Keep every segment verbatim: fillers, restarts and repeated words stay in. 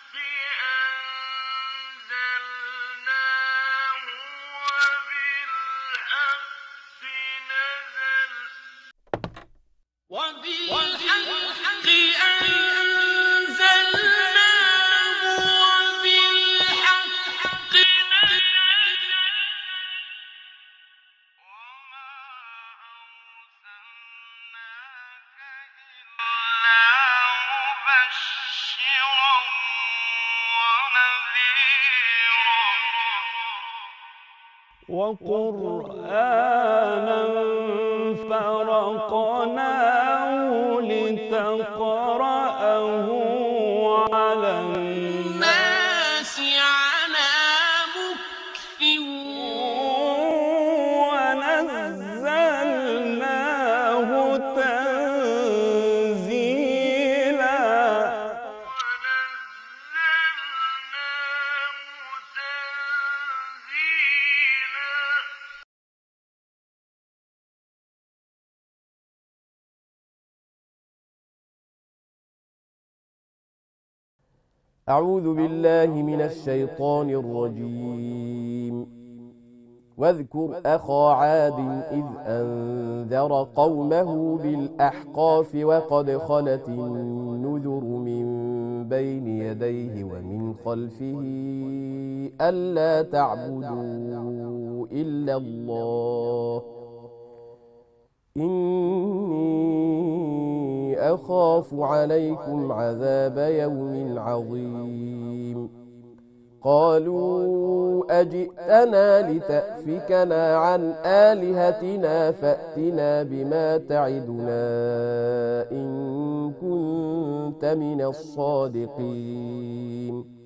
وقرآنا فرقناه لتقرأه على الناس على مكث ونزلناه تنزيلا أعوذ بالله من الشيطان الرجيم. واذكر أخا عاد إذ أنذر قومه بالأحقاف وقد خلت النذر من بين يديه ومن خلفه ألا تعبدوا إلا الله إني أخاف عليكم عذاب يوم عظيم. قالوا أجئتنا لتأفكنا عن آلهتنا فأتنا بما تعدنا إن كنت من الصادقين.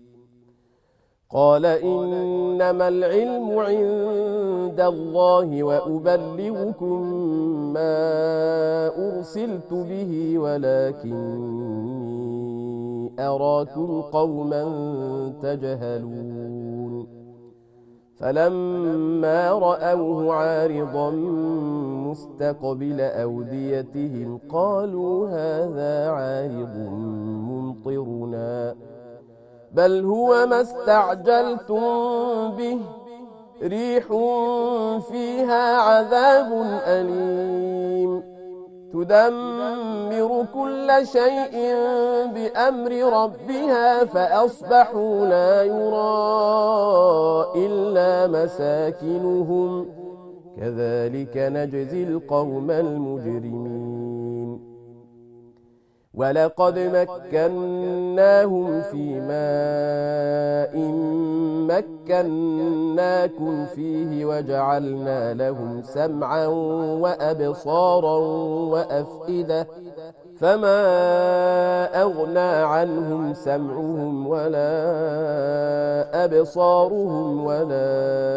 قال إنما العلم عند الله وأبلغكم ما أرسلت به ولكني أراكم قوما تجهلون. فلما رأوه عارضا مستقبل أوديتهم قالوا هذا عارض ممطرنا بل هو ما استعجلتم به ريح فيها عذاب أليم تدمر كل شيء بأمر ربها فأصبحوا لا يرى إلا مساكنهم كذلك نجزي القوم المجرمين. ولقد مكناهم في ماء مكناكم فيه وجعلنا لهم سمعا وأبصارا وأفئدة فما أغنى عنهم سمعهم ولا أبصارهم ولا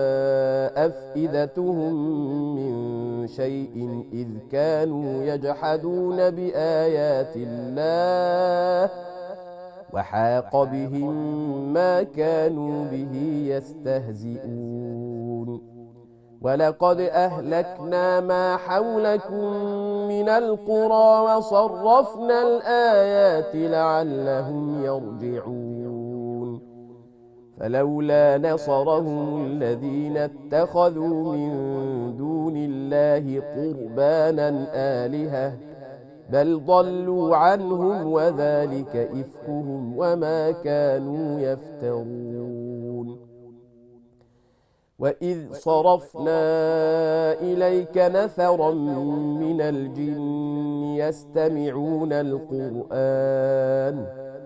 أفئدتهم من شيء إذ كانوا يجحدون بآيات الله وحاق بهم ما كانوا به يستهزئون. ولقد أهلكنا ما حولكم من القرى وصرفنا الآيات لعلهم يرجعون. فلولا نصرهم الذين اتخذوا من دون الله قربانا آلهة بل ضلوا عنهم وذلك إفكهم وما كانوا يفترون. وإذ صرفنا إليك نفرا من الجن يستمعون القرآن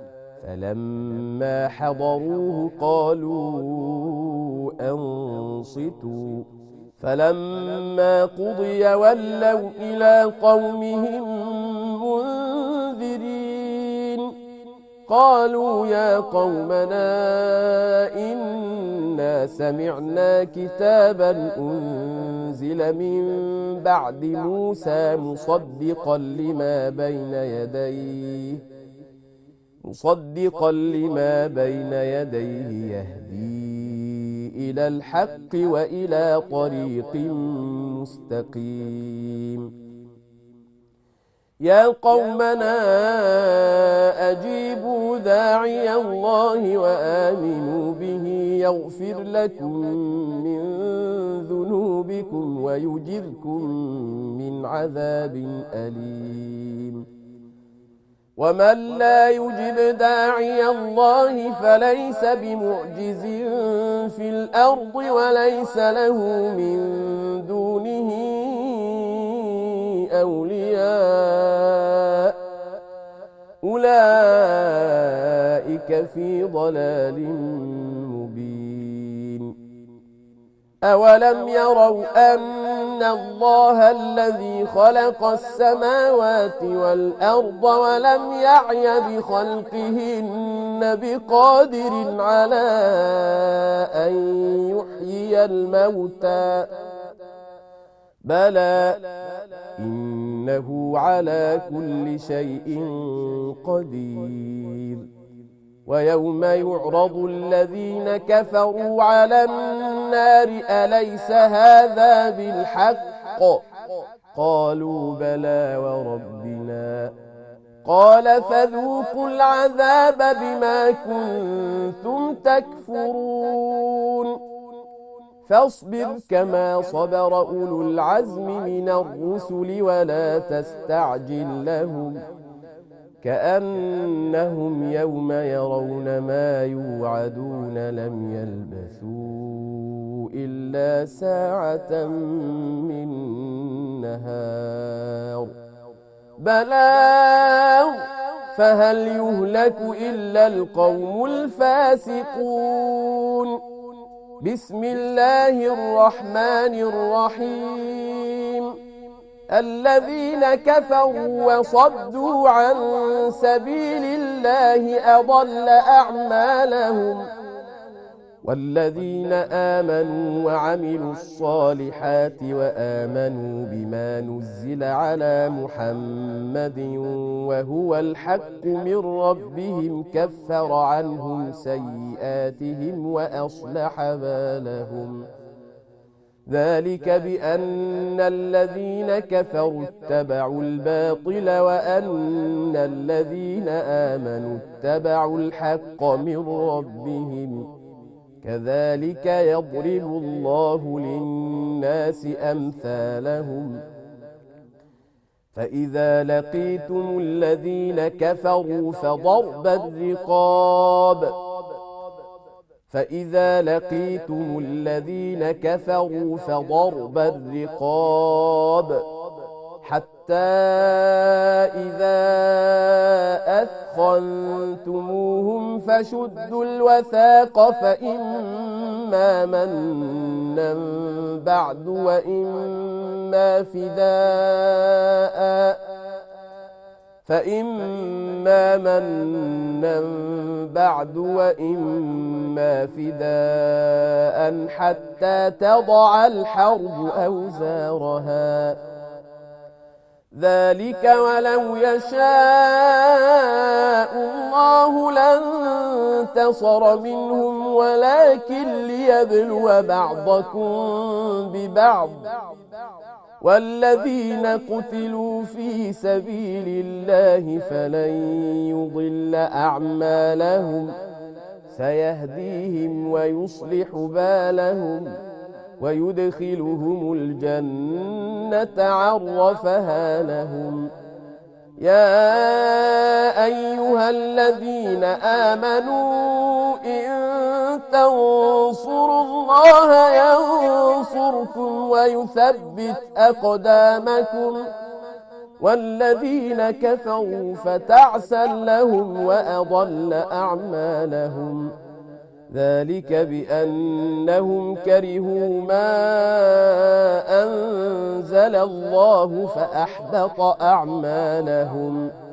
فلما حضروه قالوا أنصتوا فلما قضي ولوا إلى قومهم منذرين. قالوا يا قومنا إنا سمعنا كتابا أنزل من بعد موسى مصدقا لما بين يديه مصدقا لما بين يديه يهدي إلى الحق وإلى طريق مستقيم. يا قومنا أجيبوا داعي داعي الله وآمنوا به يغفر لكم من ذنوبكم ويجركم من عذاب أليم ومن لا يجب داعي الله فليس بمعجز في الأرض وليس له من دونه أولياء أولئك في ضلال مبين أولم يروا أن الله الذي خلق السماوات والأرض ولم يعي بخلقهن بقادر على أن يحيي الموتى بلى إنه على كل شيء قدير ويوم يعرض الذين كفروا على النار أليس هذا بالحق قالوا بلى وربنا قال فذوقوا العذاب بما كنتم تكفرون فاصبر كما صبر أولو العزم من الرسل ولا تستعجل لهم كأنهم يوم يرون ما يوعدون لم يلبثوا إلا ساعة من نهار بلاغ فهل يهلك إلا القوم الفاسقون بسم الله الرحمن الرحيم الذين كفروا وصدوا عن سبيل الله أضل أعمالهم والذين آمنوا وعملوا الصالحات وآمنوا بما نزل على محمد وهو الحق من ربهم كفر عنهم سيئاتهم وأصلح بالهم ذلك بأن الذين كفروا اتبعوا الباطل وأن الذين آمنوا اتبعوا الحق من ربهم كذلك يضرب الله للناس أمثالهم فإذا لقيتم الذين كفروا فضرب الرقاب فإذا لقيتم الذين كفروا فضرب الرقاب حتى إذا أثخنتموهم فشدوا الوثاق فإما منا بعد وإما فداء فإما منا بعد وإما فداء حتى تضع الحرب أوزارها ذلك ولو يشاء الله لانتصر منهم ولكن ليبلو بعضكم ببعض والذين قتلوا في سبيل الله فلن يضل أعمالهم سيهديهم ويصلح بالهم ويدخلهم الجنة عرفها لهم يا أيها الذين آمنوا إن تنصروا الله ينصركم ويثبت أقدامكم والذين كفروا فتعسا لهم وأضل أعمالهم ذلك بأنهم كرهوا ما أنزل الله فأحبط أعمالهم